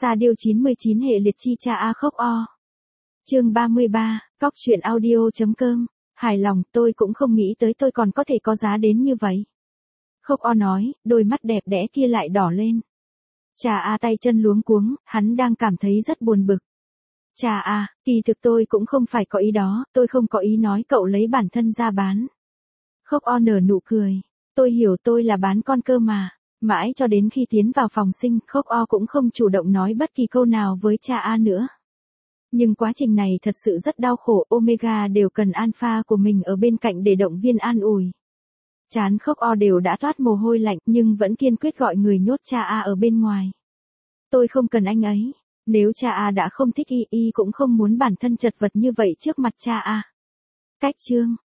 Sa điêu 99 hệ liệt chi cha A khóc o. Chương 33, cóc truyện audio.com. Hài lòng, tôi cũng không nghĩ tới tôi còn có thể có giá đến như vậy. Khóc o nói, đôi mắt đẹp đẽ kia lại đỏ lên. Cha A tay chân luống cuống, hắn đang cảm thấy rất buồn bực. Cha A, kỳ thực tôi cũng không phải có ý đó, tôi không có ý nói cậu lấy bản thân ra bán. Khóc o nở nụ cười. Tôi hiểu tôi là bán con cơ mà. Mãi cho đến khi tiến vào phòng sinh, Khóc o cũng không chủ động nói bất kỳ câu nào với cha A nữa. Nhưng quá trình này thật sự rất đau khổ, Omega đều cần alpha của mình ở bên cạnh để động viên an ủi. Trán Khóc o đều đã toát mồ hôi lạnh nhưng vẫn kiên quyết gọi người nhốt cha A ở bên ngoài. Tôi không cần anh ấy. Nếu cha A đã không thích y cũng không muốn bản thân chật vật như vậy trước mặt cha A. Cách chương